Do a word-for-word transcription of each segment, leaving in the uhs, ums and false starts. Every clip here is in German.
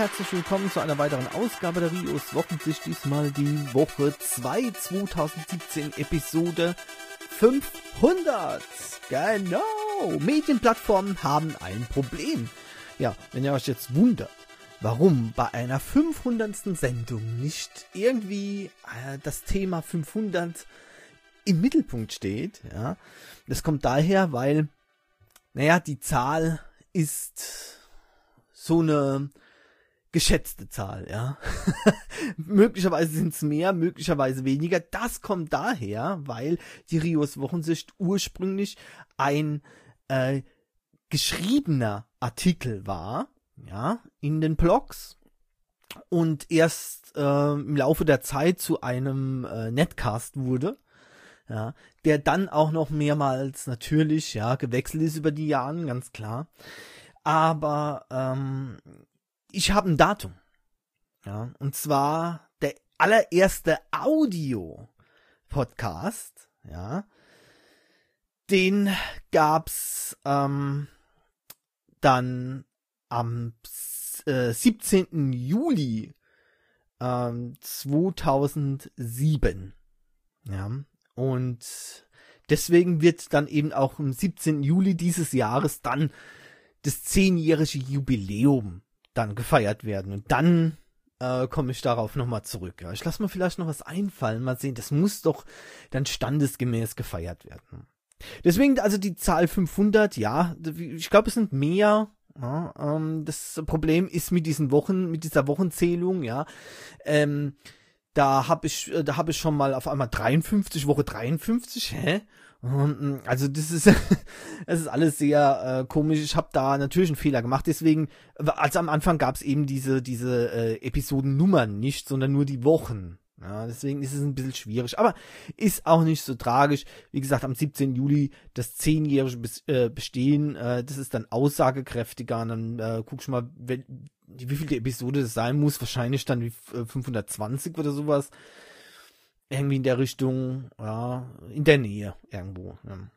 herzlich willkommen zu einer weiteren Ausgabe der Rios Wochensicht. Diesmal die Woche zwei zweitausendsiebzehn, Episode fünfhundert. Genau, Medienplattformen haben ein Problem. Ja, wenn ihr euch jetzt wundert, warum bei einer fünfhundertsten Sendung nicht irgendwie äh, das Thema fünfhundert im Mittelpunkt steht, ja, das kommt daher, weil, naja, die Zahl ist so eine geschätzte Zahl, ja. Möglicherweise sind es mehr, möglicherweise weniger. Das kommt daher, weil die Rios Wochensicht ursprünglich ein äh, geschriebener Artikel war, ja, in den Blogs und erst äh, im Laufe der Zeit zu einem äh, Netcast wurde, ja, der dann auch noch mehrmals natürlich, ja, gewechselt ist über die Jahre, ganz klar. Aber ähm, ich habe ein Datum, ja, und zwar der allererste Audio-Podcast, ja, den gab's ähm, dann am äh, siebzehnten Juli ähm, zweitausendsieben, ja, und deswegen wird dann eben auch am siebzehnten Juli dieses Jahres dann das zehnjährige Jubiläum dann gefeiert werden. Und dann äh, komme ich darauf nochmal zurück. Ja. Ich lasse mir vielleicht noch was einfallen. Mal sehen, das muss doch dann standesgemäß gefeiert werden. Deswegen also die Zahl fünfhundert, ja, ich glaube, es sind mehr. Ja, ähm, das Problem ist mit diesen Wochen, mit dieser Wochenzählung, ja, ähm, da habe ich, da habe ich schon mal auf einmal dreiundfünfzig, Woche dreiundfünfzig, hä? Also das ist, das ist alles sehr äh, komisch. Ich habe da natürlich einen Fehler gemacht. Deswegen, also am Anfang gab es eben diese diese äh, Episodennummern nicht, sondern nur die Wochen. Ja, deswegen ist es ein bisschen schwierig. Aber ist auch nicht so tragisch. Wie gesagt, am siebzehnten Juli das zehnjährige Bes- äh, Bestehen, äh, das ist dann aussagekräftiger. Und dann äh, guck ich mal, wenn, wie viel die Episode das sein muss. Wahrscheinlich dann wie äh, fünfhundertzwanzig oder sowas. Irgendwie in der Richtung, ja, in der Nähe irgendwo.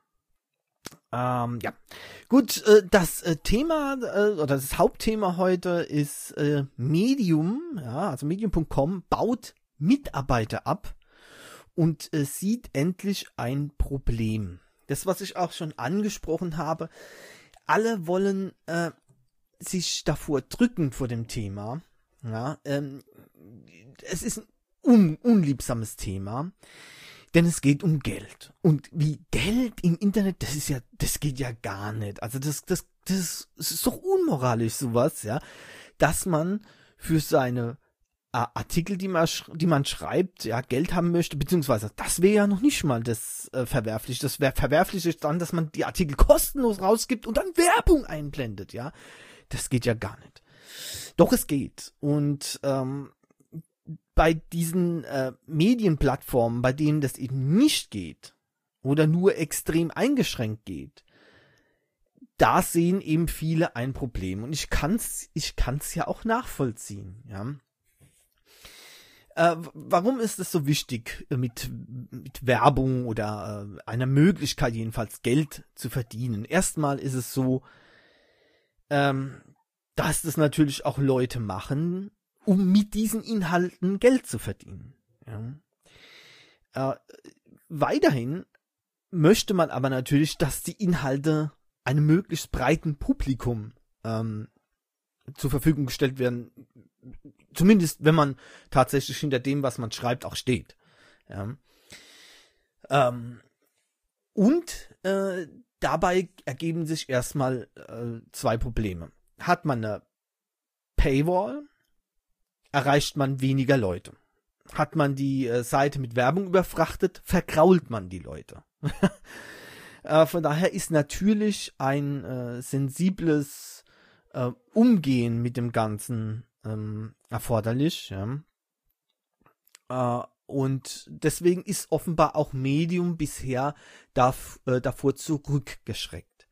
Ja, ähm, ja. Gut, äh, das äh, Thema, äh, oder das Hauptthema heute ist äh, Medium, ja, also Medium Punkt com baut Mitarbeiter ab und äh, sieht endlich ein Problem. Das, was ich auch schon angesprochen habe, alle wollen äh, sich davor drücken vor dem Thema. Ja, ähm, es ist ein Un- unliebsames Thema, denn es geht um Geld. Und wie Geld im Internet, das ist ja, das geht ja gar nicht. Also das, das, das, das ist doch unmoralisch, sowas, ja, dass man für seine äh, Artikel, die man, sch- die man schreibt, ja, Geld haben möchte, beziehungsweise das wäre ja noch nicht mal das äh, verwerflich. Das wäre verwerflich ist dann, dass man die Artikel kostenlos rausgibt und dann Werbung einblendet, ja. Das geht ja gar nicht. Doch es geht. Und ähm, bei diesen äh, Medienplattformen, bei denen das eben nicht geht oder nur extrem eingeschränkt geht, da sehen eben viele ein Problem. Und ich kann's, ich kann's ja auch nachvollziehen. Ja. Äh, warum ist es so wichtig, mit, mit Werbung oder äh, einer Möglichkeit jedenfalls Geld zu verdienen? Erstmal ist es so, ähm, dass das natürlich auch Leute machen, um mit diesen Inhalten Geld zu verdienen. Ja. Äh, weiterhin möchte man aber natürlich, dass die Inhalte einem möglichst breiten Publikum ähm, zur Verfügung gestellt werden. Zumindest, wenn man tatsächlich hinter dem, was man schreibt, auch steht. Ja. Ähm, und äh, dabei ergeben sich erstmal äh, zwei Probleme. Hat man eine Paywall, erreicht man weniger Leute. Hat man die äh, Seite mit Werbung überfrachtet, vergrault man die Leute. äh, von daher ist natürlich ein äh, sensibles äh, Umgehen mit dem Ganzen ähm, erforderlich. Ja. Äh, und deswegen ist offenbar auch Medium bisher darf, äh, davor zurückgeschreckt.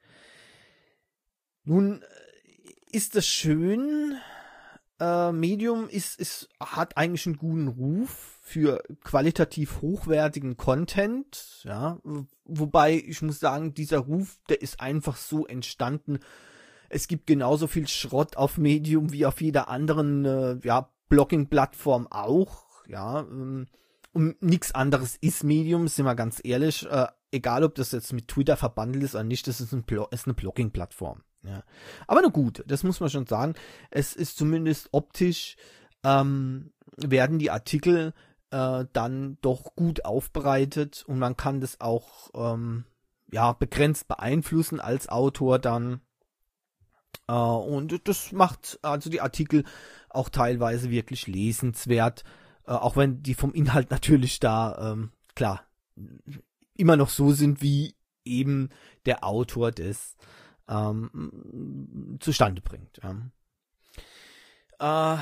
Nun äh, ist es schön, Medium ist, ist, hat eigentlich einen guten Ruf für qualitativ hochwertigen Content, ja, wobei ich muss sagen, dieser Ruf, der ist einfach so entstanden, es gibt genauso viel Schrott auf Medium wie auf jeder anderen äh, ja, Blogging-Plattform auch. Ja, ähm, und nichts anderes ist Medium, sind wir ganz ehrlich. Äh, egal, ob das jetzt mit Twitter verbandelt ist oder nicht, das ist, ein Blo- ist eine Blogging-Plattform. Ja. Aber na gut, das muss man schon sagen. Es ist zumindest optisch, ähm, werden die Artikel äh, dann doch gut aufbereitet und man kann das auch ähm, ja begrenzt beeinflussen als Autor dann. Äh, und das macht also die Artikel auch teilweise wirklich lesenswert, äh, auch wenn die vom Inhalt natürlich da, ähm, klar, immer noch so sind, wie eben der Autor das ähm, zustande bringt. Ja. Äh,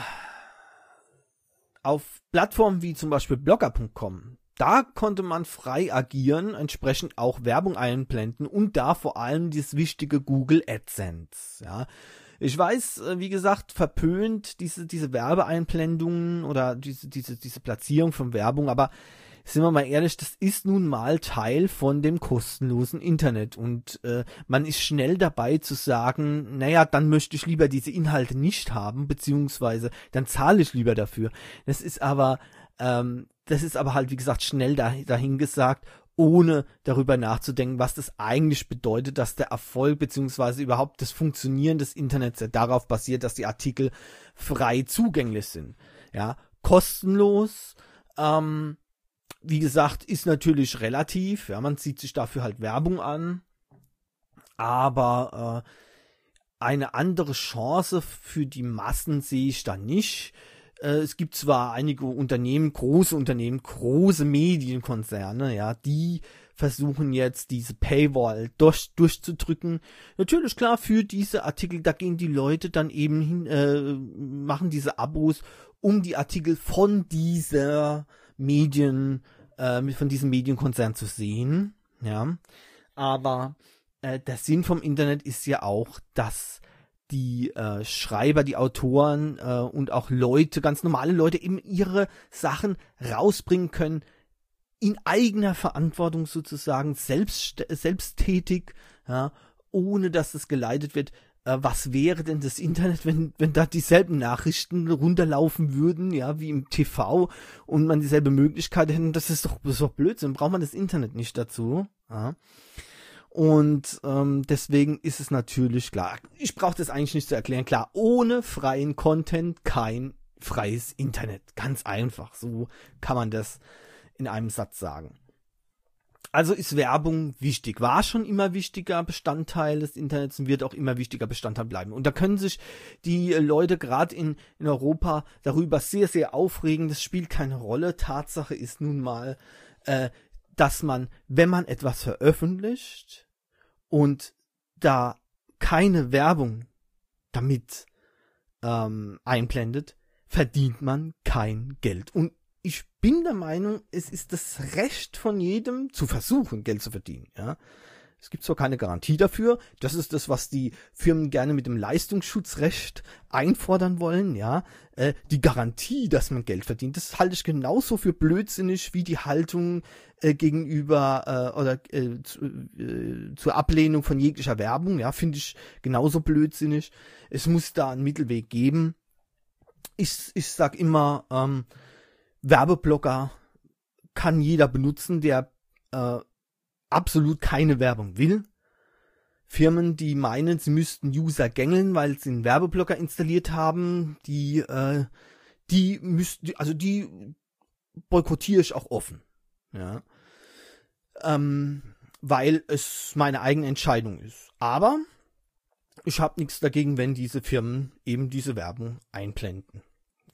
auf Plattformen wie zum Beispiel blogger punkt com, da konnte man frei agieren, entsprechend auch Werbung einblenden und da vor allem das wichtige Google AdSense. Ja. Ich weiß, wie gesagt, verpönt diese, diese Werbeeinblendungen oder diese, diese, diese Platzierung von Werbung, aber sind wir mal ehrlich, das ist nun mal Teil von dem kostenlosen Internet und äh, man ist schnell dabei zu sagen, naja, dann möchte ich lieber diese Inhalte nicht haben, beziehungsweise dann zahle ich lieber dafür. Das ist aber, ähm, das ist aber halt, wie gesagt, schnell da, dahin gesagt, ohne darüber nachzudenken, was das eigentlich bedeutet, dass der Erfolg beziehungsweise überhaupt das Funktionieren des Internets ja darauf basiert, dass die Artikel frei zugänglich sind. Ja, kostenlos, ähm, wie gesagt, ist natürlich relativ, ja, man zieht sich dafür halt Werbung an, aber äh, eine andere Chance für die Massen sehe ich da nicht. Äh, es gibt zwar einige Unternehmen, große Unternehmen, große Medienkonzerne, ja, die versuchen jetzt diese Paywall durch, durchzudrücken. Natürlich, klar, für diese Artikel, da gehen die Leute dann eben hin, äh, machen diese Abos, um die Artikel von dieser Medien, äh, von diesem Medienkonzern zu sehen, ja, aber äh, der Sinn vom Internet ist ja auch, dass die äh, Schreiber, die Autoren äh, und auch Leute, ganz normale Leute eben ihre Sachen rausbringen können, in eigener Verantwortung sozusagen, selbst, selbsttätig, ja, ohne dass es geleitet wird. Was wäre denn das Internet, wenn, wenn da dieselben Nachrichten runterlaufen würden, ja, wie im T V und man dieselbe Möglichkeit hätte? Das ist doch, das ist doch Blödsinn, braucht man das Internet nicht dazu, ja. Und ähm, deswegen ist es natürlich klar, ich brauche das eigentlich nicht zu erklären, klar, ohne freien Content kein freies Internet, ganz einfach, so kann man das in einem Satz sagen. Also ist Werbung wichtig, war schon immer wichtiger Bestandteil des Internets und wird auch immer wichtiger Bestandteil bleiben. Und da können sich die Leute gerade in, in Europa darüber sehr, sehr aufregen. Das spielt keine Rolle. Tatsache ist nun mal, äh, dass man, wenn man etwas veröffentlicht und da keine Werbung damit ähm, einblendet, verdient man kein Geld. Und ich bin der Meinung, es ist das Recht von jedem zu versuchen, Geld zu verdienen. Ja, es gibt zwar keine Garantie dafür. Das ist das, was die Firmen gerne mit dem Leistungsschutzrecht einfordern wollen. Ja, äh, die Garantie, dass man Geld verdient, das halte ich genauso für blödsinnig wie die Haltung äh, gegenüber äh, oder äh, zu, äh, zur Ablehnung von jeglicher Werbung. Ja, finde ich genauso blödsinnig. Es muss da einen Mittelweg geben. Ich ich sag immer, ähm, Werbeblocker kann jeder benutzen, der äh, absolut keine Werbung will. Firmen, die meinen, sie müssten User gängeln, weil sie einen Werbeblocker installiert haben, die, äh, die müssten, also die boykottiere ich auch offen. Ja. Ähm, weil es meine eigene Entscheidung ist. Aber ich habe nichts dagegen, wenn diese Firmen eben diese Werbung einblenden.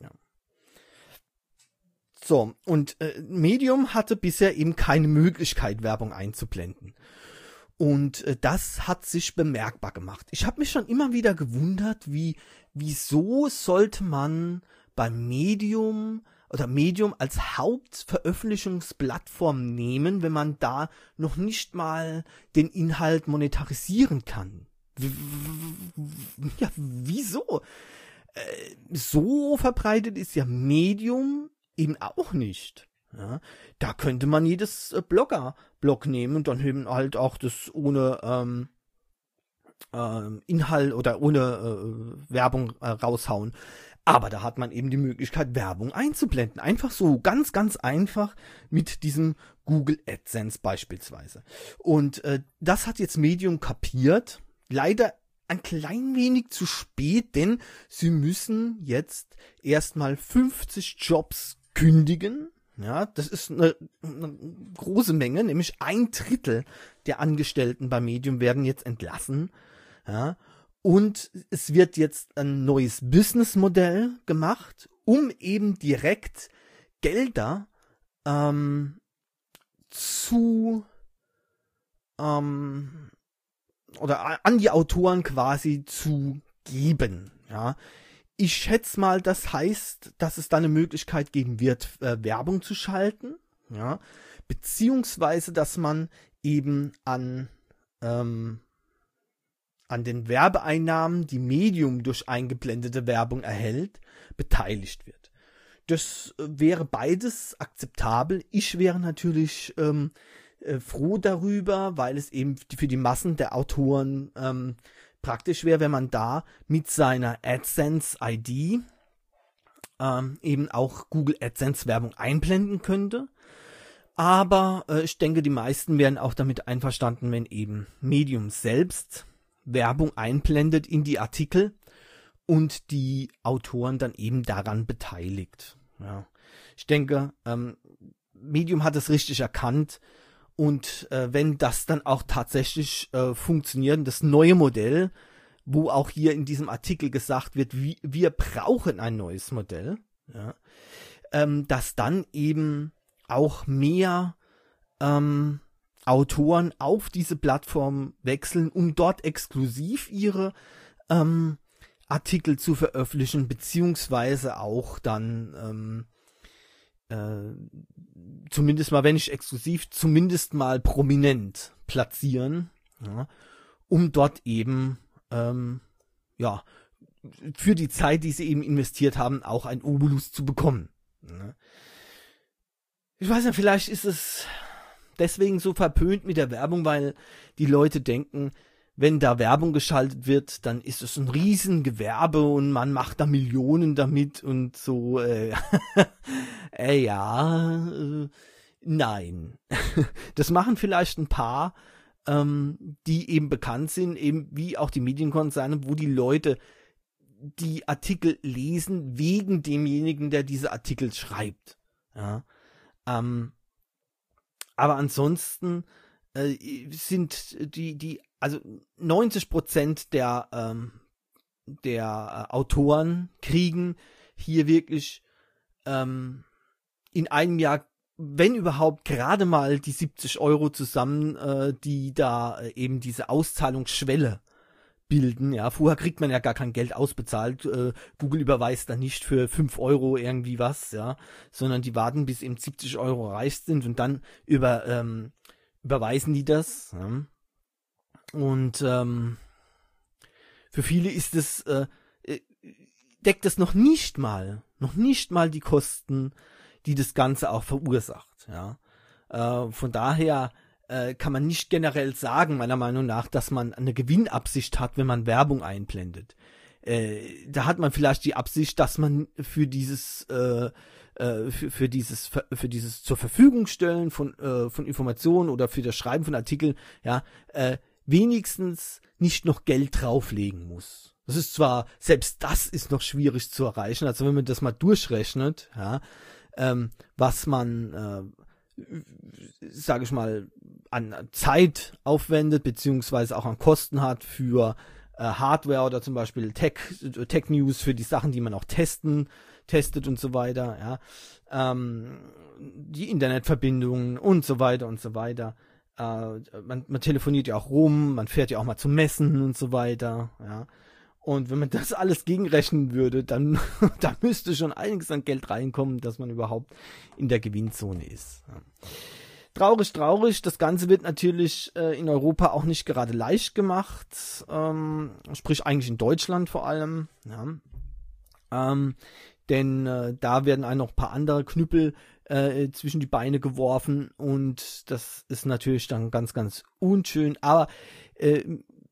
So, und äh, Medium hatte bisher eben keine Möglichkeit, Werbung einzublenden. Und äh, das hat sich bemerkbar gemacht. Ich habe mich schon immer wieder gewundert, wie wieso sollte man beim Medium oder Medium als Hauptveröffentlichungsplattform nehmen, wenn man da noch nicht mal den Inhalt monetarisieren kann? W- w- ja, wieso? Äh, so verbreitet ist ja Medium eben auch nicht. Ja, da könnte man jedes äh, Blogger-Blog nehmen und dann eben halt auch das ohne, ähm, äh, Inhalt oder ohne äh, Werbung äh, raushauen. Aber da hat man eben die Möglichkeit, Werbung einzublenden. Einfach so, ganz, ganz einfach mit diesem Google AdSense beispielsweise. Und äh, das hat jetzt Medium kapiert. Leider ein klein wenig zu spät, denn sie müssen jetzt erstmal fünfzig Jobs kündigen. Ja, das ist eine, eine große Menge, nämlich ein Drittel der Angestellten bei Medium werden jetzt entlassen. Ja, und es wird jetzt ein neues Businessmodell gemacht, um eben direkt Gelder ähm, zu ähm, oder an die Autoren quasi zu geben. Ja, ich schätze mal, das heißt, dass es da eine Möglichkeit geben wird, äh, Werbung zu schalten. Ja, beziehungsweise, dass man eben an ähm, an den Werbeeinnahmen, die Medium durch eingeblendete Werbung erhält, beteiligt wird. Das wäre beides akzeptabel. Ich wäre natürlich ähm, äh, froh darüber, weil es eben für die Massen der Autoren ähm, praktisch wäre, wenn man da mit seiner AdSense I D ähm, eben auch Google AdSense Werbung einblenden könnte. Aber äh, ich denke, die meisten wären auch damit einverstanden, wenn eben Medium selbst Werbung einblendet in die Artikel und die Autoren dann eben daran beteiligt. Ja. Ich denke, ähm, Medium hat es richtig erkannt und äh, wenn das dann auch tatsächlich äh, funktioniert, das neue Modell, wo auch hier in diesem Artikel gesagt wird, wie, wir brauchen ein neues Modell, ja, ähm, dass dann eben auch mehr ähm, Autoren auf diese Plattform wechseln, um dort exklusiv ihre ähm, Artikel zu veröffentlichen, beziehungsweise auch dann ähm, äh, zumindest mal, wenn nicht exklusiv, zumindest mal prominent platzieren, ja, um dort eben ähm, ja für die Zeit, die sie eben investiert haben, auch ein Obolus zu bekommen. Ja. Ich weiß nicht, vielleicht ist es deswegen so verpönt mit der Werbung, weil die Leute denken, wenn da Werbung geschaltet wird, dann ist es ein Riesengewerbe und man macht da Millionen damit und so. Äh, äh ja, äh, nein. Das machen vielleicht ein paar, ähm, die eben bekannt sind, eben wie auch die Medienkonzerne, wo die Leute die Artikel lesen wegen demjenigen, der diese Artikel schreibt. Ja. Ähm, Aber ansonsten äh, sind die, die, also neunzig Prozent der, ähm, der äh, Autoren kriegen hier wirklich ähm, in einem Jahr, wenn überhaupt, gerade mal die siebzig Euro zusammen, äh, die da äh, eben diese Auszahlungsschwelle bilden. Ja, vorher kriegt man ja gar kein Geld ausbezahlt. Äh, Google überweist dann nicht für fünf Euro irgendwie was, ja, sondern die warten, bis eben siebzig Euro erreicht sind und dann über, ähm, überweisen die das. Ja. Und ähm, für viele ist es, äh, deckt es noch nicht mal, noch nicht mal die Kosten, die das Ganze auch verursacht. Ja. Äh, von daher kann man nicht generell sagen, meiner Meinung nach, dass man eine Gewinnabsicht hat, wenn man Werbung einblendet. Äh, da hat man vielleicht die Absicht, dass man für dieses äh, äh, für, für dieses für dieses zur Verfügung stellen von äh, von Informationen oder für das Schreiben von Artikeln, ja, äh, wenigstens nicht noch Geld drauflegen muss. Das ist zwar, selbst das ist noch schwierig zu erreichen, also wenn man das mal durchrechnet, ja, ähm, was man äh, sage ich mal, an Zeit aufwendet, beziehungsweise auch an Kosten hat für äh, Hardware oder zum Beispiel Tech, Tech News für die Sachen, die man auch testen, testet und so weiter, ja, ähm, die Internetverbindungen und so weiter und so weiter. Äh, man, man telefoniert ja auch rum, man fährt ja auch mal zu Messen und so weiter, ja. Und wenn man das alles gegenrechnen würde, dann da müsste schon einiges an Geld reinkommen, dass man überhaupt in der Gewinnzone ist. Ja. Traurig, traurig. Das Ganze wird natürlich äh, in Europa auch nicht gerade leicht gemacht. Ähm, sprich eigentlich in Deutschland vor allem. Ja. Ähm, denn äh, da werden einem noch ein paar andere Knüppel äh, zwischen die Beine geworfen. Und das ist natürlich dann ganz, ganz unschön. Aber äh,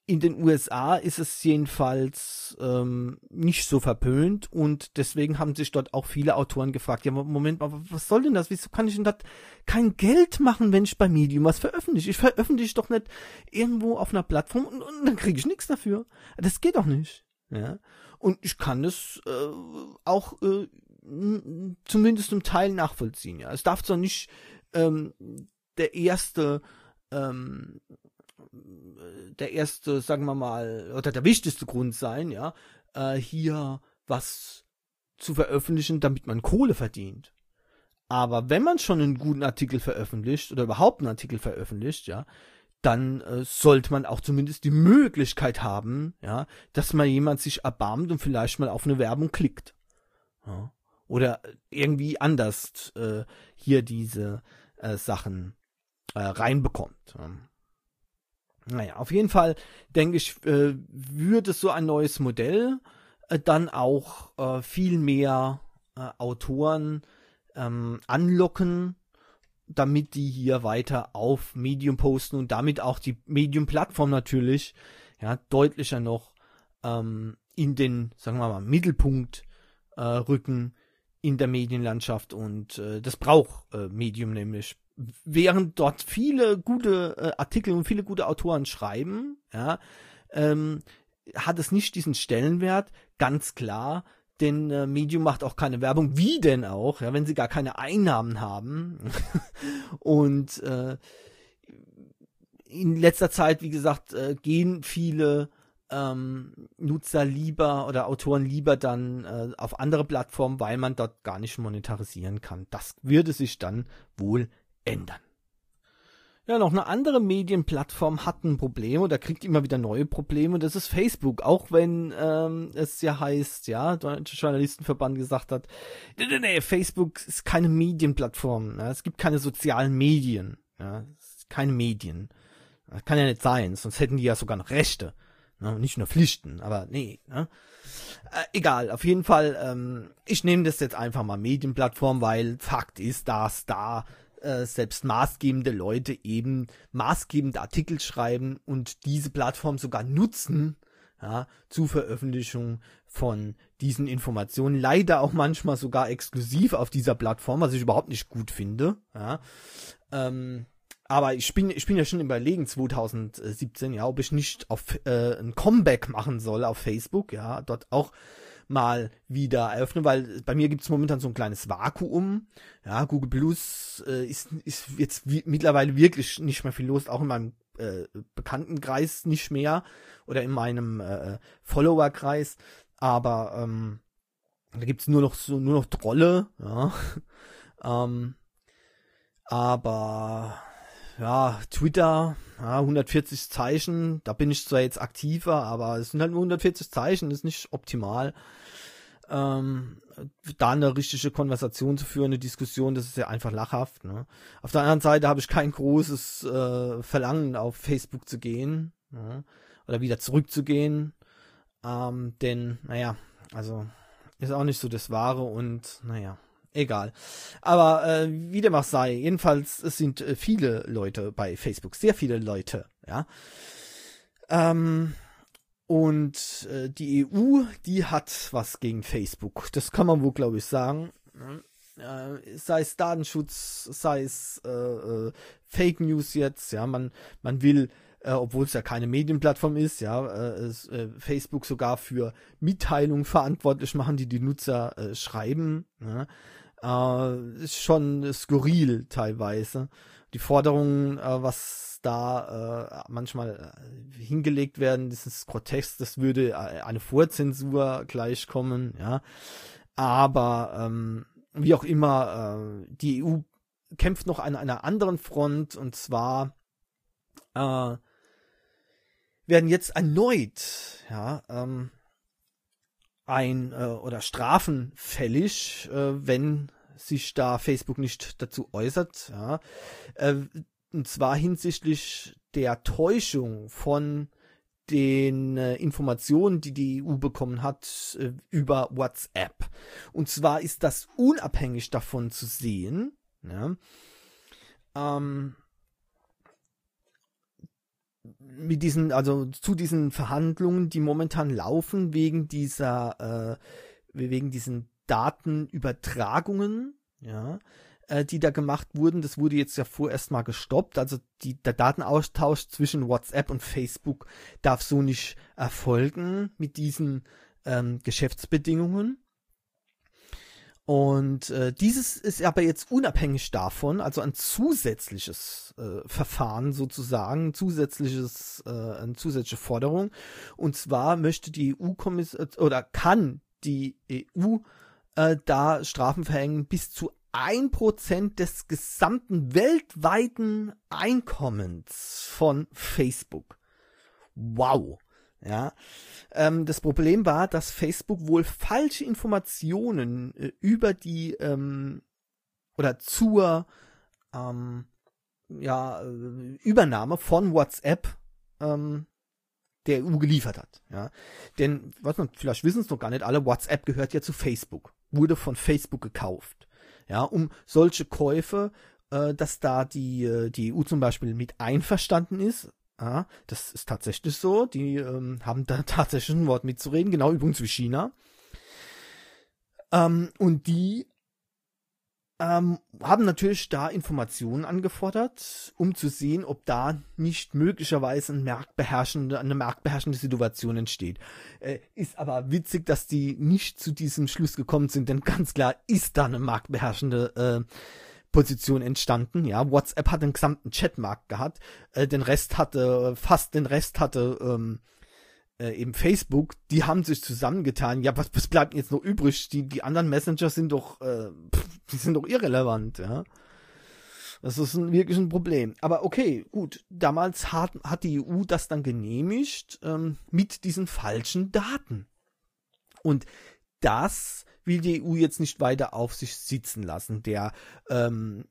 In den U S A ist es jedenfalls ähm, nicht so verpönt und deswegen haben sich dort auch viele Autoren gefragt, ja, Moment mal, was soll denn das? Wieso kann ich denn das kein Geld machen, wenn ich bei Medium was veröffentliche? Ich veröffentliche doch nicht irgendwo auf einer Plattform und, und dann kriege ich nichts dafür. Das geht doch nicht. Ja? Und ich kann das äh, auch äh, zumindest zum Teil nachvollziehen. Ja? Es darf zwar nicht ähm, der erste ähm, der erste, sagen wir mal, oder der wichtigste Grund sein, ja, äh, hier was zu veröffentlichen, damit man Kohle verdient. Aber wenn man schon einen guten Artikel veröffentlicht oder überhaupt einen Artikel veröffentlicht, ja, dann äh, sollte man auch zumindest die Möglichkeit haben, ja, dass mal jemand sich erbarmt und vielleicht mal auf eine Werbung klickt. Ja. Oder irgendwie anders äh, hier diese äh, Sachen äh, reinbekommt. Ja. Naja, auf jeden Fall, denke ich, äh, würde so ein neues Modell äh, dann auch äh, viel mehr äh, Autoren ähm, anlocken, damit die hier weiter auf Medium posten und damit auch die Medium-Plattform natürlich ja deutlicher noch ähm, in den, sagen wir mal, Mittelpunkt äh, rücken in der Medienlandschaft und äh, das braucht äh, Medium nämlich. Während dort viele gute äh, Artikel und viele gute Autoren schreiben, ja, ähm, hat es nicht diesen Stellenwert, ganz klar, denn äh, Medium macht auch keine Werbung, wie denn auch, ja, wenn sie gar keine Einnahmen haben. Und äh, in letzter Zeit, wie gesagt, äh, gehen viele ähm, Nutzer lieber oder Autoren lieber dann äh, auf andere Plattformen, weil man dort gar nicht monetarisieren kann. Das würde sich dann wohl ändern. Ja, noch eine andere Medienplattform hat ein Problem oder kriegt immer wieder neue Probleme. Das ist Facebook, auch wenn ähm, es ja heißt, ja, der Deutsche Journalistenverband gesagt hat, nee, nee, nee, Facebook ist keine Medienplattform. Ja, es gibt keine sozialen Medien. Ja, es ist keine Medien. Das kann ja nicht sein, sonst hätten die ja sogar noch Rechte. Ne, nicht nur Pflichten, aber nee. Ne? Äh, egal, auf jeden Fall, ähm, ich nehme das jetzt einfach mal Medienplattform, weil Fakt ist, dass da äh, selbst maßgebende Leute eben maßgebende Artikel schreiben und diese Plattform sogar nutzen, ja, zur Veröffentlichung von diesen Informationen. Leider auch manchmal sogar exklusiv auf dieser Plattform, was ich überhaupt nicht gut finde. Ja. Ähm, aber ich bin, ich bin ja schon überlegen, zwanzig siebzehn, ja, ob ich nicht auf äh, ein Comeback machen soll auf Facebook, ja, dort auch mal wieder eröffnen, weil bei mir gibt es momentan so ein kleines Vakuum. Ja, Google Plus äh, ist, ist jetzt wie, mittlerweile wirklich nicht mehr viel los, auch in meinem äh, Bekanntenkreis nicht mehr oder in meinem äh, Followerkreis. Aber ähm, da gibt es nur noch so nur noch Trolle, ja. ähm, aber ja, Twitter, ja, hundertvierzig Zeichen, da bin ich zwar jetzt aktiver, aber es sind halt nur hundertvierzig Zeichen, das ist nicht optimal. Ähm, da eine richtige Konversation zu führen, eine Diskussion, das ist ja einfach lachhaft. Ne? Auf der anderen Seite habe ich kein großes äh, Verlangen, auf Facebook zu gehen, ne? Oder wieder zurückzugehen, ähm, denn, naja, also ist auch nicht so das Wahre und, naja, egal. Aber äh, wie dem auch sei, jedenfalls, es sind äh, viele Leute bei Facebook, sehr viele Leute, ja. Ähm, und äh, die E U, die hat was gegen Facebook. Das kann man wohl, glaube ich, sagen. Äh, sei es Datenschutz, sei es äh, äh, Fake News jetzt, ja, man, man will, äh, obwohl es ja keine Medienplattform ist, ja, äh, äh, Facebook sogar für Mitteilungen verantwortlich machen, die die Nutzer äh, schreiben, ja. Äh, ist schon skurril teilweise. Die Forderungen, äh, was da äh, manchmal äh, hingelegt werden, das ist grotesk, das würde äh, eine Vorzensur gleichkommen, ja. Aber ähm, wie auch immer, äh, die E U kämpft noch an einer anderen Front, und zwar äh, werden jetzt erneut, ja, ähm, ein äh, oder Strafen fällig, äh, wenn sich da Facebook nicht dazu äußert, ja, äh, und zwar hinsichtlich der Täuschung von den äh, Informationen, die die E U bekommen hat äh, über WhatsApp. Und zwar ist das unabhängig davon zu sehen, ja, ähm, mit diesen, also zu diesen Verhandlungen, die momentan laufen, wegen dieser, äh, wegen diesen Datenübertragungen, ja, äh, die da gemacht wurden, das wurde jetzt ja vorerst mal gestoppt, also die, der Datenaustausch zwischen WhatsApp und Facebook darf so nicht erfolgen mit diesen ähm, Geschäftsbedingungen. Und äh, dieses ist aber jetzt unabhängig davon, also ein zusätzliches äh, Verfahren sozusagen, zusätzliches, äh, eine zusätzliche Forderung. Und zwar möchte die E U-Kommission oder kann die E U äh, da Strafen verhängen bis zu ein Prozent des gesamten weltweiten Einkommens von Facebook. Wow. Ja, ähm, das Problem war, dass Facebook wohl falsche Informationen äh, über die ähm, oder zur ähm, ja, äh, Übernahme von WhatsApp ähm, der E U geliefert hat. Ja, denn was man vielleicht wissen es noch gar nicht alle, WhatsApp gehört ja zu Facebook, wurde von Facebook gekauft. Ja, um solche Käufe, äh, dass da die die E U zum Beispiel mit einverstanden ist. Ja, das ist tatsächlich so. Die ähm, haben da tatsächlich ein Wort mitzureden, genau übrigens wie China. Ähm, und die ähm, haben natürlich da Informationen angefordert, um zu sehen, ob da nicht möglicherweise eine marktbeherrschende, eine marktbeherrschende Situation entsteht. Äh, ist aber witzig, dass die nicht zu diesem Schluss gekommen sind, denn ganz klar ist da eine marktbeherrschende äh, Position entstanden. Ja, WhatsApp hat den gesamten Chatmarkt gehabt, äh, den Rest hatte, fast den Rest hatte ähm, äh, eben Facebook. Die haben sich zusammengetan. Ja, was, was bleibt jetzt noch übrig? Die, die anderen Messenger sind doch, äh, pff, die sind doch irrelevant. Ja, das ist ein, wirklich ein Problem. Aber okay, gut. Damals hat, hat die E U das dann genehmigt ähm, mit diesen falschen Daten. Und das will die E U jetzt nicht weiter auf sich sitzen lassen. Der, ähm,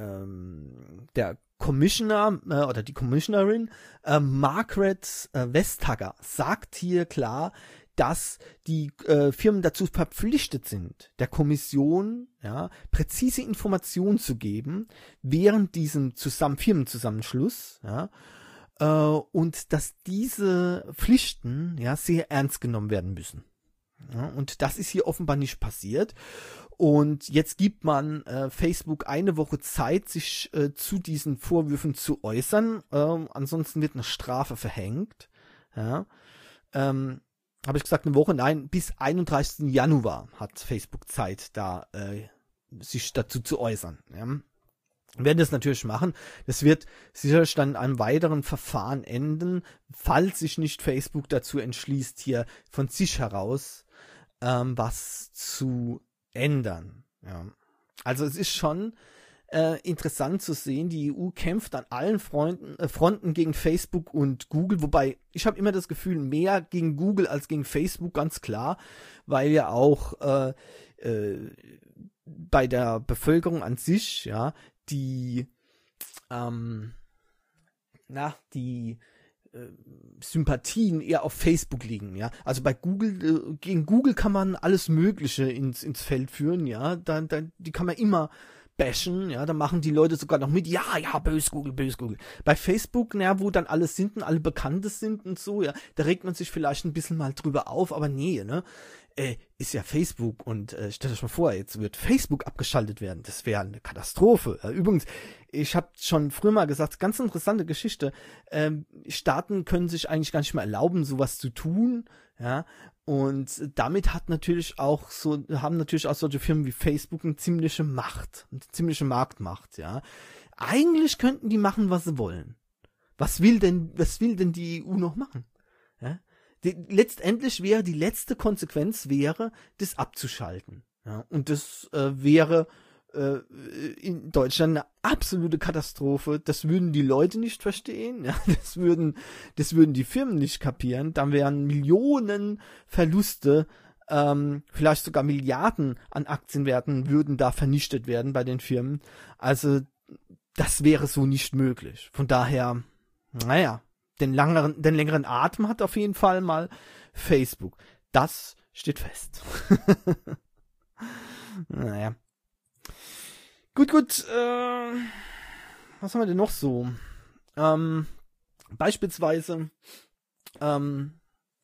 ähm, der Commissioner äh, oder die Commissionerin äh, Margaret äh, Vestager sagt hier klar, dass die äh, Firmen dazu verpflichtet sind, der Kommission ja, präzise Informationen zu geben während diesem zusammen Firmenzusammenschluss, ja, äh, und dass diese Pflichten ja sehr ernst genommen werden müssen. Ja, und das ist hier offenbar nicht passiert. Und jetzt gibt man äh, Facebook eine Woche Zeit, sich äh, zu diesen Vorwürfen zu äußern. Ähm, ansonsten wird eine Strafe verhängt. Ja. Ähm, habe ich gesagt, eine Woche? Nein, bis einunddreißigsten Januar hat Facebook Zeit, da äh, sich dazu zu äußern. Ja. Wir werden das natürlich machen. Das wird sicherlich dann in einem weiteren Verfahren enden, falls sich nicht Facebook dazu entschließt, hier von sich heraus ähm, was zu ändern. Ja. Also es ist schon äh, interessant zu sehen, die E U kämpft an allen Fronten, äh, Fronten gegen Facebook und Google, wobei ich habe immer das Gefühl, mehr gegen Google als gegen Facebook, ganz klar, weil ja auch äh, äh, bei der Bevölkerung an sich, ja, die ähm, na, die äh, Sympathien eher auf Facebook liegen, ja. Also bei Google, äh, gegen Google kann man alles Mögliche ins, ins Feld führen, ja. Da, da, die kann man immer bashen, ja, da machen die Leute sogar noch mit, ja, ja, bös Google, bös Google. Bei Facebook, na, wo dann alle sind und alle Bekannte sind und so, ja, da regt man sich vielleicht ein bisschen mal drüber auf, aber nee, ne, äh, ist ja Facebook und äh, stellt euch mal vor, jetzt wird Facebook abgeschaltet werden, das wäre eine Katastrophe. Äh, übrigens, ich habe schon früher mal gesagt, ganz interessante Geschichte, ähm, Staaten können sich eigentlich gar nicht mehr erlauben, sowas zu tun, ja, und damit hat natürlich auch so, haben natürlich auch solche Firmen wie Facebook eine ziemliche Macht, eine ziemliche Marktmacht, ja. Eigentlich könnten die machen, was sie wollen. Was will denn, was will denn die E U noch machen? Ja? Die, letztendlich wäre die letzte Konsequenz wäre, das abzuschalten. Ja? Und das äh, wäre äh, in Deutschland eine absolute Katastrophe. Das würden die Leute nicht verstehen. Ja? Das würden, das würden die Firmen nicht kapieren. Dann wären Millionen Verluste, ähm, vielleicht sogar Milliarden an Aktienwerten würden da vernichtet werden bei den Firmen. Also das wäre so nicht möglich. Von daher, naja, den längeren, den längeren Atem hat auf jeden Fall mal Facebook. Das steht fest. Naja. Gut, gut. Äh, was haben wir denn noch so? Ähm, Beispielsweise ähm,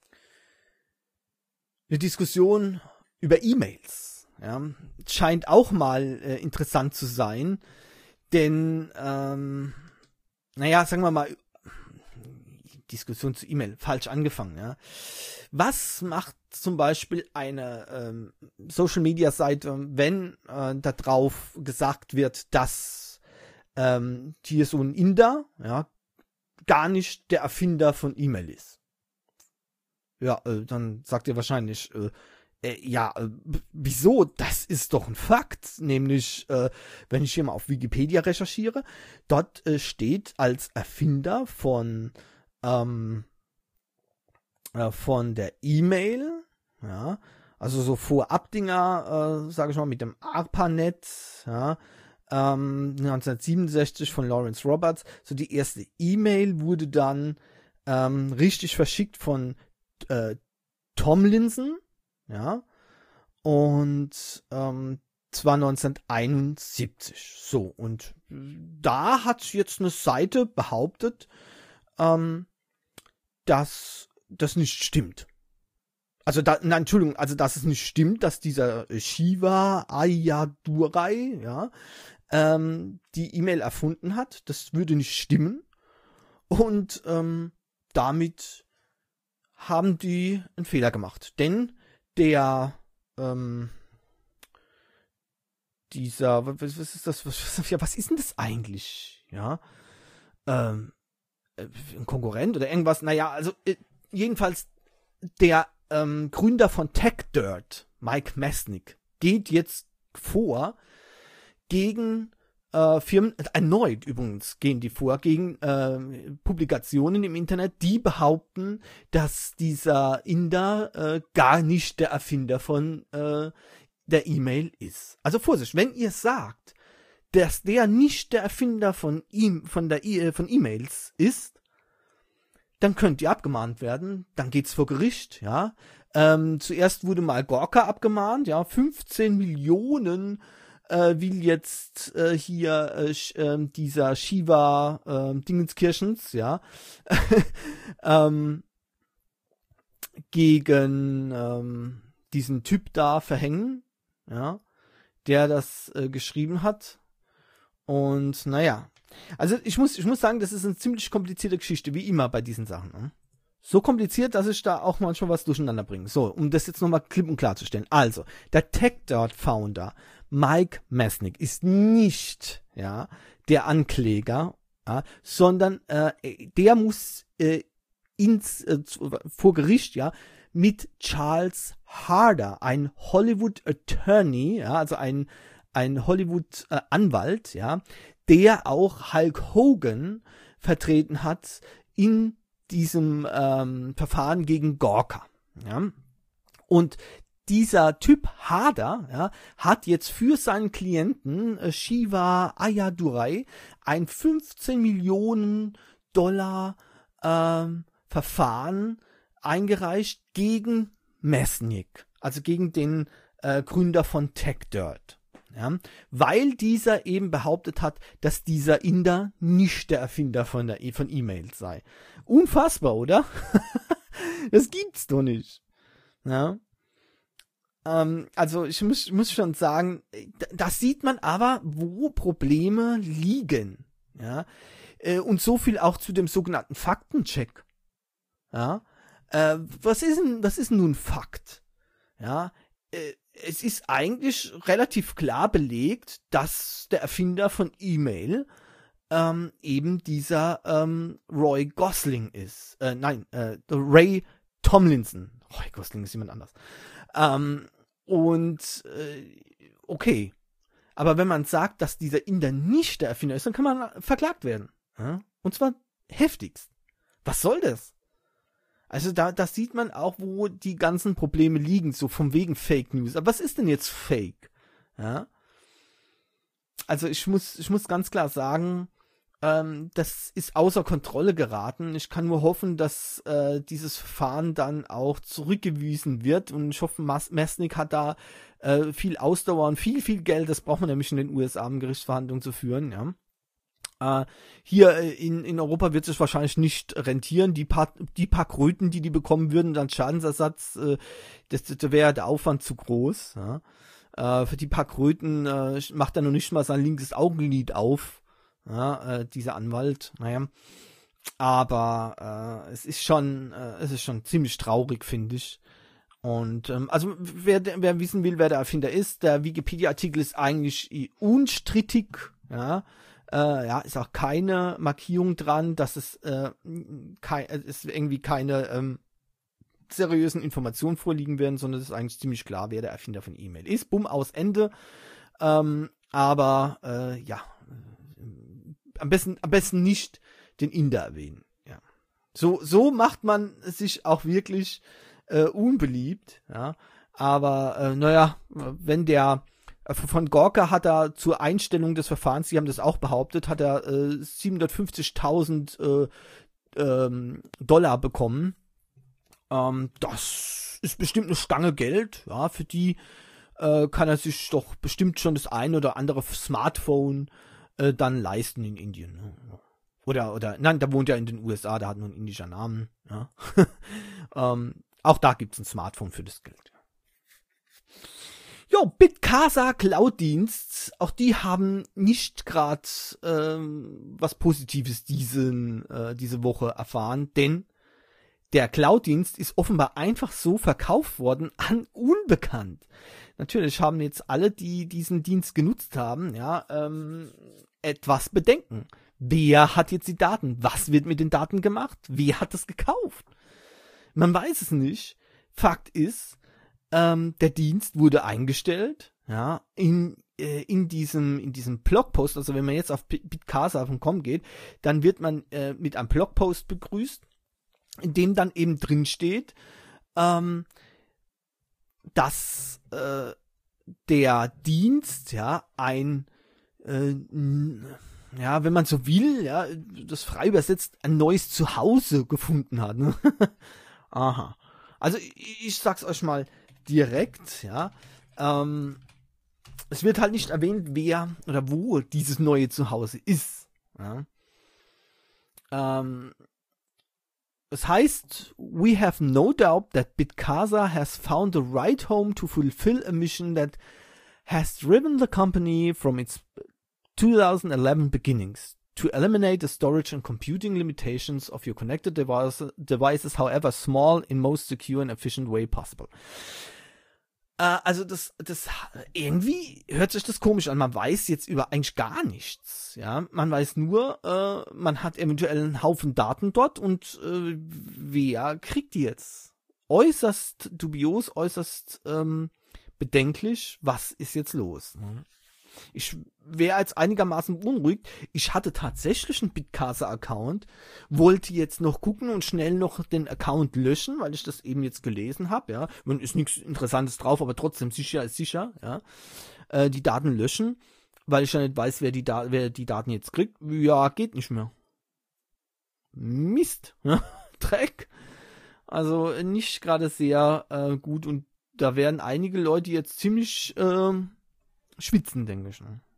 eine Diskussion über E-Mails. Ja, scheint auch mal äh, interessant zu sein, denn, ähm, naja, sagen wir mal, Diskussion zu E-Mail, falsch angefangen, ja. Was macht zum Beispiel eine ähm, Social-Media-Seite, wenn äh, da drauf gesagt wird, dass ähm, hier so ein Inder, ja, gar nicht der Erfinder von E-Mail ist? Ja, äh, dann sagt ihr wahrscheinlich, äh, äh, ja, äh, wieso? Das ist doch ein Fakt. Nämlich, äh, wenn ich hier mal auf Wikipedia recherchiere, dort äh, steht als Erfinder von ähm, äh, von der E-Mail, ja, also so Vorabdinger, äh, sage ich mal, mit dem ARPANET, ja, ähm, neunzehnhundertsiebenundsechzig von Lawrence Roberts, so die erste E-Mail wurde dann ähm, richtig verschickt von äh, Tomlinson, ja, und ähm, zwar neunzehnhunderteinundsiebzig. So, und da hat jetzt eine Seite behauptet, ähm, dass das nicht stimmt. Also, da, nein, Entschuldigung, also, dass es nicht stimmt, dass dieser Shiva Ayadurai, ja, ähm, die E-Mail erfunden hat. Das würde nicht stimmen. Und ähm, damit haben die einen Fehler gemacht. Denn der, ähm, dieser, was, was ist das, was, was, ja, was ist denn das eigentlich? Ja, ähm, ein Konkurrent oder irgendwas? Naja, also, äh, jedenfalls der ähm, Gründer von TechDirt, Mike Mesnick, geht jetzt vor gegen äh, Firmen, erneut übrigens gehen die vor, gegen äh, Publikationen im Internet, die behaupten, dass dieser Inder äh, gar nicht der Erfinder von äh, der E-Mail ist. Also Vorsicht, wenn ihr sagt, dass der nicht der Erfinder von ihm, von der e- von E-Mails ist, dann könnt ihr abgemahnt werden, dann geht's vor Gericht, ja. Ähm, zuerst wurde mal Gorka abgemahnt, ja, fünfzehn Millionen äh, will jetzt äh, hier äh, äh, dieser Shiva äh, Dingenskirchens, ja, ähm, gegen ähm, diesen Typ da verhängen, ja, der das äh, geschrieben hat. Und naja, also ich muss, ich muss sagen, das ist eine ziemlich komplizierte Geschichte, wie immer bei diesen Sachen. Ne? So kompliziert, dass ich da auch manchmal was durcheinander bringe. So, um das jetzt nochmal klipp und klar zu stellen. Also, der TechDirt-Founder Mike Mesnick ist nicht, ja, der Ankläger, ja, sondern äh, der muss äh, ins äh, vor Gericht, ja, mit Charles Harder, ein Hollywood Attorney, ja, also ein ein Hollywood-Anwalt, äh, ja, der auch Hulk Hogan vertreten hat in diesem ähm, Verfahren gegen Gorka. Ja. Und dieser Typ Harder, ja, hat jetzt für seinen Klienten äh, Shiva Ayadurai ein fünfzehn Millionen Dollar ähm, Verfahren eingereicht gegen Mesnick, also gegen den äh, Gründer von TechDirt. Ja, weil dieser eben behauptet hat, dass dieser Inder nicht der Erfinder von der e- von E-Mails sei. Unfassbar, oder? Das gibt's doch nicht. Ja. Ähm, also ich muss, muss schon sagen, das sieht man aber, wo Probleme liegen. Ja. Äh, und so viel auch zu dem sogenannten Faktencheck. Ja. Äh, was ist denn, was ist denn nun Fakt? Ja. Äh, Es ist eigentlich relativ klar belegt, dass der Erfinder von E-Mail ähm, eben dieser ähm, Roy Gosling ist. Äh, nein, äh, Ray Tomlinson. Roy Gosling ist jemand anders. Ähm, und äh, okay. Aber wenn man sagt, dass dieser Inder nicht der Erfinder ist, dann kann man verklagt werden. Ja? Und zwar heftigst. Was soll das? Also da, das sieht man auch, wo die ganzen Probleme liegen, so vom wegen Fake News. Aber was ist denn jetzt Fake? Ja? Also ich muss, ich muss ganz klar sagen, ähm, das ist außer Kontrolle geraten. Ich kann nur hoffen, dass äh, dieses Verfahren dann auch zurückgewiesen wird. Und ich hoffe, Mas- Mesnick hat da äh, viel Ausdauer und viel, viel Geld. Das braucht man nämlich in den U S A, um Gerichtsverhandlungen zu führen. Ja. Äh, hier in, in Europa wird es wahrscheinlich nicht rentieren. Die paar, die paar Kröten, die die bekommen würden, dann Schadensersatz, äh, das, das wäre der Aufwand zu groß. Ja? Äh, für die paar Kröten äh, macht er noch nicht mal sein linkes Augenlid auf, ja, äh, dieser Anwalt. Naja, aber äh, es ist schon, äh, es ist schon ziemlich traurig, finde ich. Und ähm, also wer, wer wissen will, wer der Erfinder ist, der Wikipedia-Artikel ist eigentlich unstrittig, ja. Äh, ja, ist auch keine Markierung dran, dass es, äh, kei, es irgendwie keine ähm, seriösen Informationen vorliegen werden, sondern es ist eigentlich ziemlich klar, wer der Erfinder von E-Mail ist. Bumm, aus Ende. Ähm, aber äh, ja, am besten, am besten nicht den Inder erwähnen. Ja. So, so macht man sich auch wirklich äh, unbeliebt. Ja. Aber äh, naja, wenn der von Gorka hat er zur Einstellung des Verfahrens, Sie haben das auch behauptet, hat er äh, siebenhundertfünfzigtausend äh, ähm, Dollar bekommen. Ähm, das ist bestimmt eine Stange Geld. Ja, für die äh, kann er sich doch bestimmt schon das ein oder andere Smartphone äh, dann leisten in Indien. Ne? Oder, oder, nein, da wohnt er in den U S A, der hat nur einen indischen Namen. Ja? ähm, auch da gibt's ein Smartphone für das Geld. Jo, Bitcasa Cloud-Dienst, auch die haben nicht gerade ähm, was Positives diesen, äh, diese Woche erfahren, denn der Cloud-Dienst ist offenbar einfach so verkauft worden an Unbekannt. Natürlich haben jetzt alle, die diesen Dienst genutzt haben, ja, ähm, etwas Bedenken. Wer hat jetzt die Daten? Was wird mit den Daten gemacht? Wer hat das gekauft? Man weiß es nicht. Fakt ist, Ähm, der Dienst wurde eingestellt, ja, in, äh, in diesem, in diesem Blogpost, also wenn man jetzt auf bitcasa punkt com geht, dann wird man äh, mit einem Blogpost begrüßt, in dem dann eben drin steht, ähm, dass äh, der Dienst, ja, ein, äh, ja, wenn man so will, ja, das frei übersetzt, ein neues Zuhause gefunden hat, ne? Aha. Also ich, ich sag's euch mal direkt, ja. Ähm, es wird halt nicht erwähnt, wer oder wo dieses neue Zuhause ist. Ja. Ähm, es heißt, we have no doubt that Bitcasa has found the right home to fulfill a mission that has driven the company from its twenty eleven beginnings. To eliminate the storage and computing limitations of your connected device, devices, however small, in most secure and efficient way possible. Äh, also das, das, irgendwie hört sich das komisch an. Man weiß jetzt über eigentlich gar nichts. Ja, man weiß nur, äh, man hat eventuell einen Haufen Daten dort und äh, wer kriegt die jetzt? Äußerst dubios, äußerst ähm, bedenklich. Was ist jetzt los? Ne? Ich wäre jetzt einigermaßen beunruhigt. Ich hatte tatsächlich einen Bitcasa-Account, wollte jetzt noch gucken und schnell noch den Account löschen, weil ich das eben jetzt gelesen habe. Ja, man ist nichts Interessantes drauf, aber trotzdem sicher ist sicher. Ja, äh, die Daten löschen, weil ich ja nicht weiß, wer die, da- wer die Daten jetzt kriegt. Ja, geht nicht mehr. Mist, Dreck. Also nicht gerade sehr äh, gut und da werden einige Leute jetzt ziemlich äh, schwitzen, denke ich. Ne?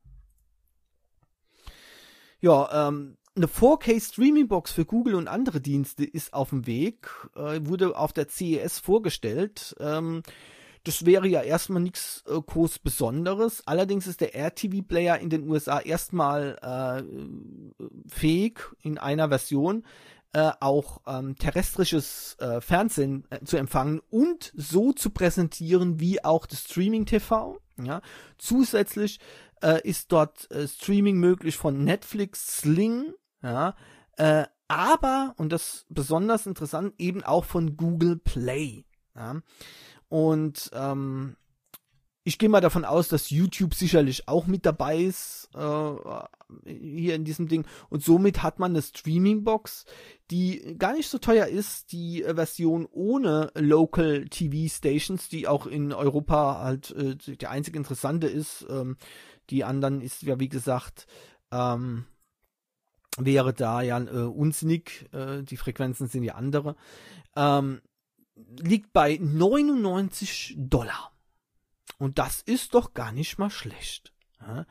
Ja, ähm, eine vier K Streaming Box für Google und andere Dienste ist auf dem Weg, äh, wurde auf der C E S vorgestellt. Ähm, das wäre ja erstmal nichts äh, groß Besonderes. Allerdings ist der R T V-Player in den U S A erstmal äh, fähig, in einer Version äh, auch ähm, terrestrisches äh, Fernsehen äh, zu empfangen und so zu präsentieren wie auch das Streaming-T V. Ja. Zusätzlich äh, ist dort äh, Streaming möglich von Netflix, Sling, ja, äh, aber, und das besonders interessant, eben auch von Google Play. Ja. Und ähm, ich gehe mal davon aus, dass YouTube sicherlich auch mit dabei ist, äh, hier in diesem Ding. Und somit hat man eine Streaming-Box, die gar nicht so teuer ist, die äh, Version ohne Local T V-Stations, die auch in Europa halt äh, der einzige interessante ist. Ähm, die anderen ist ja, wie gesagt, ähm, wäre da ja äh, unsinnig. Äh, die Frequenzen sind ja andere. Ähm, liegt bei neunundneunzig Dollar. Und das ist doch gar nicht mal schlecht. Ja?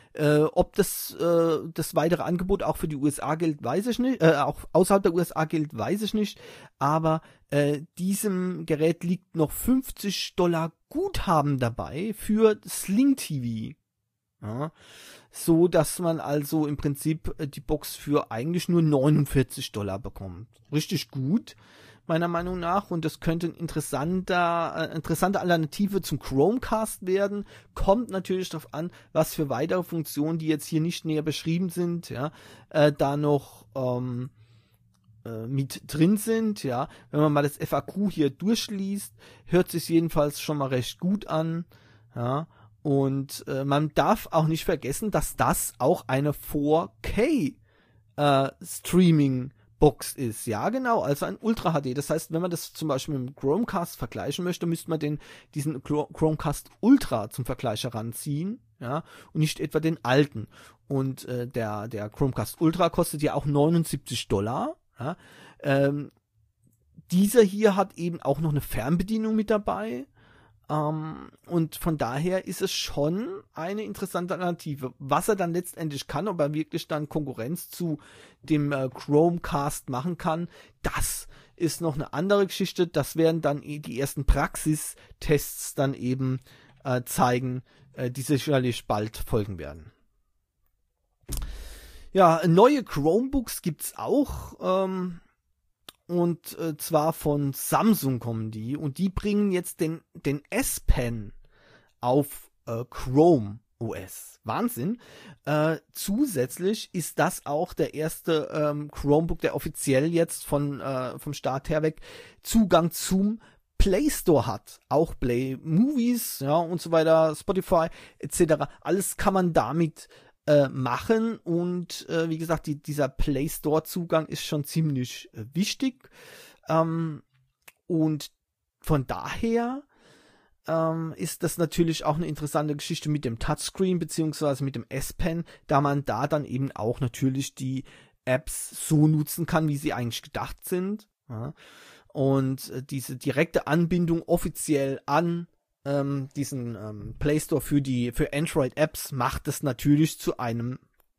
Äh, ob das, äh, das weitere Angebot auch für die U S A gilt, weiß ich nicht. Äh, auch außerhalb der U S A gilt, weiß ich nicht. Aber äh, diesem Gerät liegt noch fünfzig Dollar Guthaben dabei für Sling T V. Ja, so dass man also im Prinzip die Box für eigentlich nur neunundvierzig Dollar bekommt. Richtig gut, meiner Meinung nach, und das könnte ein interessanter, äh, interessante Alternative zum Chromecast werden. Kommt natürlich darauf an, was für weitere Funktionen, die jetzt hier nicht näher beschrieben sind, ja, äh, da noch ähm, äh, mit drin sind, ja. Wenn man mal das F A Q hier durchliest, hört sich jedenfalls schon mal recht gut an, ja. Und äh, man darf auch nicht vergessen, dass das auch eine vier K äh, Streaming Box ist. Ja, genau, also ein Ultra H D. Das heißt, wenn man das zum Beispiel mit dem Chromecast vergleichen möchte, müsste man den, diesen Chromecast Ultra zum Vergleich heranziehen, ja, und nicht etwa den alten. Und äh, der, der Chromecast Ultra kostet ja auch neunundsiebzig Dollar, ja. Ähm, dieser hier hat eben auch noch eine Fernbedienung mit dabei. Um, und von daher ist es schon eine interessante Alternative. Was er dann letztendlich kann, ob er wirklich dann Konkurrenz zu dem äh, Chromecast machen kann, das ist noch eine andere Geschichte. Das werden dann die ersten Praxistests dann eben äh, zeigen, äh, die sicherlich bald folgen werden. Ja, neue Chromebooks gibt's auch. Ähm, Und äh, zwar von Samsung kommen die. Und die bringen jetzt den, den S Pen auf äh, Chrome O S. Wahnsinn. Äh, zusätzlich ist das auch der erste ähm, Chromebook, der offiziell jetzt von, äh, vom Start her weg Zugang zum Play Store hat. Auch Play Movies, ja, und so weiter, Spotify et cetera. Alles kann man damit machen, und äh, wie gesagt, die, dieser Play Store Zugang ist schon ziemlich äh, wichtig, ähm, und von daher ähm, ist das natürlich auch eine interessante Geschichte mit dem Touchscreen beziehungsweise mit dem S Pen, da man da dann eben auch natürlich die Apps so nutzen kann, wie sie eigentlich gedacht sind, ja? Und äh, diese direkte Anbindung offiziell an Ähm, diesen ähm, Play Store für die für Android-Apps macht es natürlich zu einem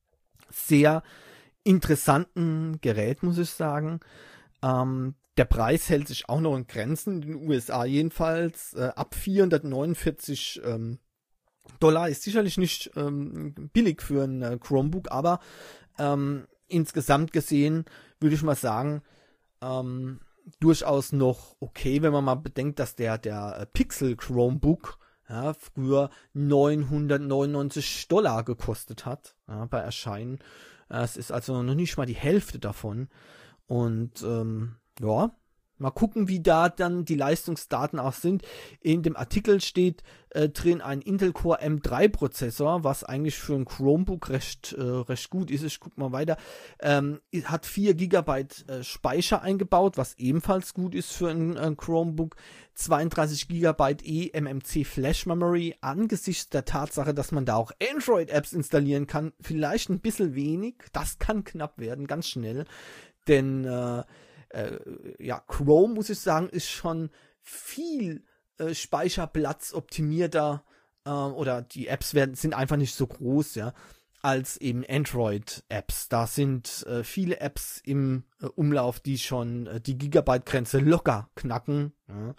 sehr interessanten Gerät, muss ich sagen. Ähm, der Preis hält sich auch noch in Grenzen, in den U S A jedenfalls. Äh, ab vierhundertneunundvierzig ähm, Dollar ist sicherlich nicht ähm, billig für ein äh, Chromebook, aber ähm, insgesamt gesehen würde ich mal sagen, ähm, durchaus noch okay, wenn man mal bedenkt, dass der der Pixel Chromebook ja, früher neunhundertneunundneunzig Dollar gekostet hat, ja, bei Erscheinen. Es ist also noch nicht mal die Hälfte davon. Und ähm, ja, mal gucken, wie da dann die Leistungsdaten auch sind. In dem Artikel steht äh, drin ein Intel Core M drei Prozessor, was eigentlich für ein Chromebook recht, äh, recht gut ist. Ich guck mal weiter. Ähm, hat vier Gigabyte äh, Speicher eingebaut, was ebenfalls gut ist für ein, ein Chromebook. zweiunddreißig Gigabyte eMMC Flash Memory. Angesichts der Tatsache, dass man da auch Android-Apps installieren kann, vielleicht ein bisschen wenig. Das kann knapp werden, ganz schnell. Denn äh, Äh, ja, Chrome, muss ich sagen, ist schon viel äh, Speicherplatz optimierter, äh, oder die Apps werden, sind einfach nicht so groß, ja, als eben Android-Apps. Da sind äh, viele Apps im äh, Umlauf, die schon äh, die Gigabyte-Grenze locker knacken, ja.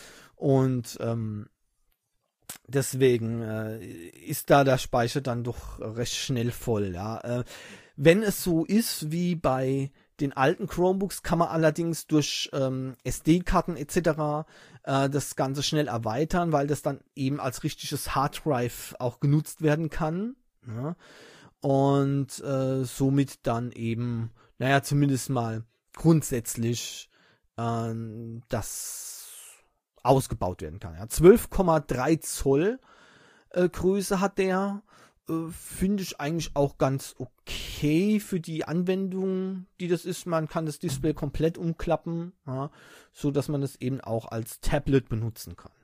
Und ähm, deswegen äh, ist da der Speicher dann doch recht schnell voll, ja. Äh, wenn es so ist wie bei den alten Chromebooks, kann man allerdings durch ähm, S D-Karten et cetera äh, das Ganze schnell erweitern, weil das dann eben als richtiges Harddrive auch genutzt werden kann. Ja? Und äh, somit dann eben, naja, zumindest mal grundsätzlich äh, das ausgebaut werden kann. Ja? zwölf Komma drei Zoll äh, Größe hat der. Finde ich eigentlich auch ganz okay für die Anwendung, die das ist. Man kann das Display komplett umklappen, ja, so dass man es eben auch als Tablet benutzen kann.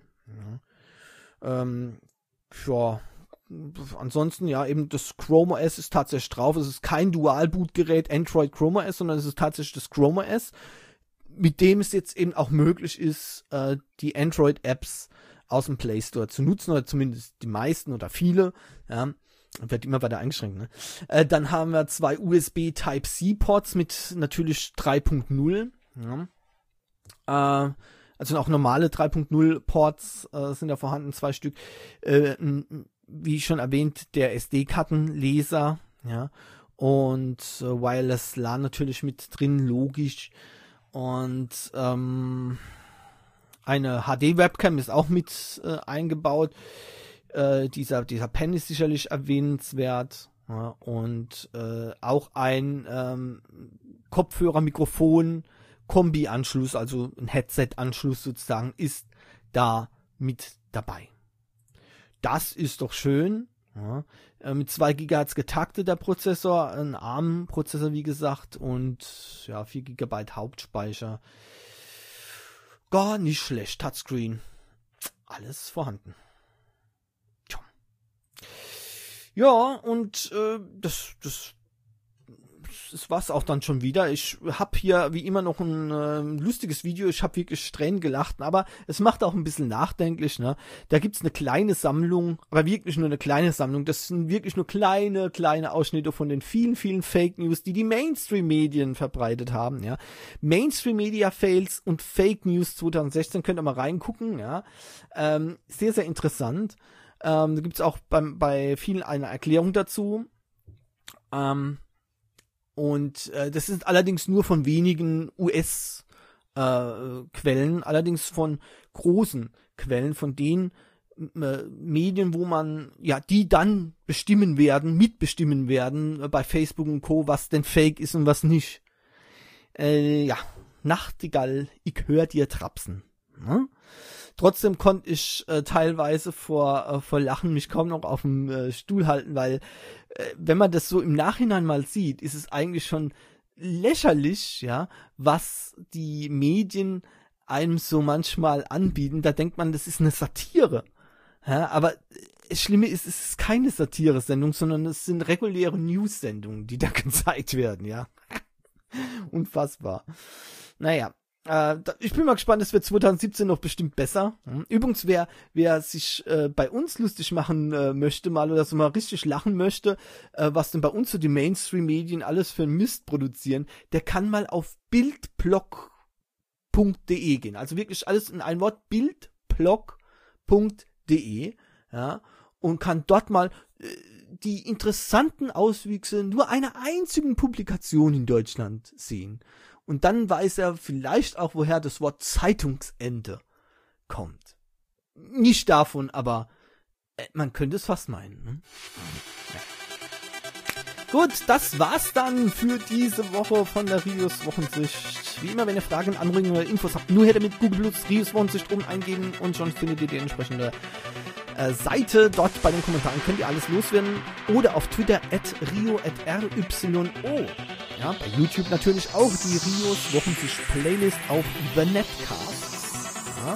Ja, ähm, ja, ansonsten ja, eben das Chrome O S ist tatsächlich drauf. Es ist kein Dual-Boot-Gerät Android Chrome O S, sondern es ist tatsächlich das Chrome O S, mit dem es jetzt eben auch möglich ist, äh, die Android-Apps aus dem Play Store zu nutzen, oder zumindest die meisten oder viele, ja. Wird immer weiter eingeschränkt, ne? Äh, dann haben wir zwei U S B Type-C-Ports mit natürlich drei Punkt null. Ja. Äh, also auch normale drei Punkt null Ports äh, sind da vorhanden, zwei Stück. Äh, wie schon erwähnt, der S D-Kartenleser, ja. Und äh, Wireless LAN natürlich mit drin, logisch. Und ähm, eine H D-Webcam ist auch mit äh, eingebaut. Äh, dieser, dieser Pen ist sicherlich erwähnenswert. Ja, und äh, auch ein ähm, Kopfhörer-Mikrofon-Kombi-Anschluss, also ein Headset-Anschluss sozusagen, ist da mit dabei. Das ist doch schön. Ja, äh, mit zwei Gigahertz getakteter Prozessor, ein ARM-Prozessor wie gesagt und ja, vier Gigabyte Hauptspeicher. Gar nicht schlecht. Touchscreen. Alles vorhanden. Ja, und äh, das, das, das war's auch dann schon wieder. Ich habe hier wie immer noch ein äh, lustiges Video. Ich habe wirklich Tränen gelacht, aber es macht auch ein bisschen nachdenklich. Ne? Da gibt's eine kleine Sammlung, aber wirklich nur eine kleine Sammlung. Das sind wirklich nur kleine, kleine Ausschnitte von den vielen, vielen Fake News, die die Mainstream-Medien verbreitet haben. Ja, Mainstream-Media-Fails und Fake News zwanzig sechzehn, könnt ihr mal reingucken. Ja, ähm, sehr, sehr interessant. Ähm, da gibt's auch beim, bei vielen eine Erklärung dazu. Ähm, und äh, das ist allerdings nur von wenigen U S-Quellen, äh, allerdings von großen Quellen, von den äh, Medien, wo man, ja, die dann bestimmen werden, mitbestimmen werden, äh, bei Facebook und Co., was denn Fake ist und was nicht. Äh, ja, Nachtigall, ich hör dir trapsen. Ne? Trotzdem konnte ich äh, teilweise vor, äh, vor Lachen mich kaum noch auf dem äh, Stuhl halten, weil äh, wenn man das so im Nachhinein mal sieht, ist es eigentlich schon lächerlich, ja, was die Medien einem so manchmal anbieten. Da denkt man, das ist eine Satire. Ja, aber das Schlimme ist, es ist keine Satire-Sendung, sondern es sind reguläre News-Sendungen, die da gezeigt werden, ja. Unfassbar. Naja. Äh, ich bin mal gespannt, es wird zwanzig siebzehn noch bestimmt besser. Übrigens, wer, wer sich äh, bei uns lustig machen äh, möchte mal oder so mal richtig lachen möchte, äh, was denn bei uns so die Mainstream-Medien alles für Mist produzieren, der kann mal auf bildblog punkt de gehen. Also wirklich alles in ein Wort, bildblog punkt de, ja, und kann dort mal äh, die interessanten Auswüchse nur einer einzigen Publikation in Deutschland sehen. Und dann weiß er vielleicht auch, woher das Wort Zeitungsende kommt. Nicht davon, aber äh, man könnte es fast meinen. Ne? Ja. Gut, das war's dann für diese Woche von der Rios Wochensicht. Wie immer, wenn ihr Fragen, Anregungen oder Infos habt, nur her mit Google Plus Rios Wochensicht rum eingeben und schon findet ihr die entsprechende äh, Seite. Dort bei den Kommentaren könnt ihr alles loswerden. Oder auf Twitter at rio at r y o. Ja, bei YouTube natürlich auch die Rios Wochensicht Playlist auf The Netcast. Ja.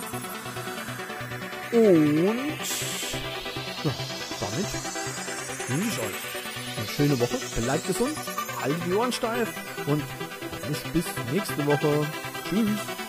Und ja, damit wünsche ich euch eine schöne Woche. Bleibt gesund, haltet die Ohren steif und bis nächste Woche. Tschüss.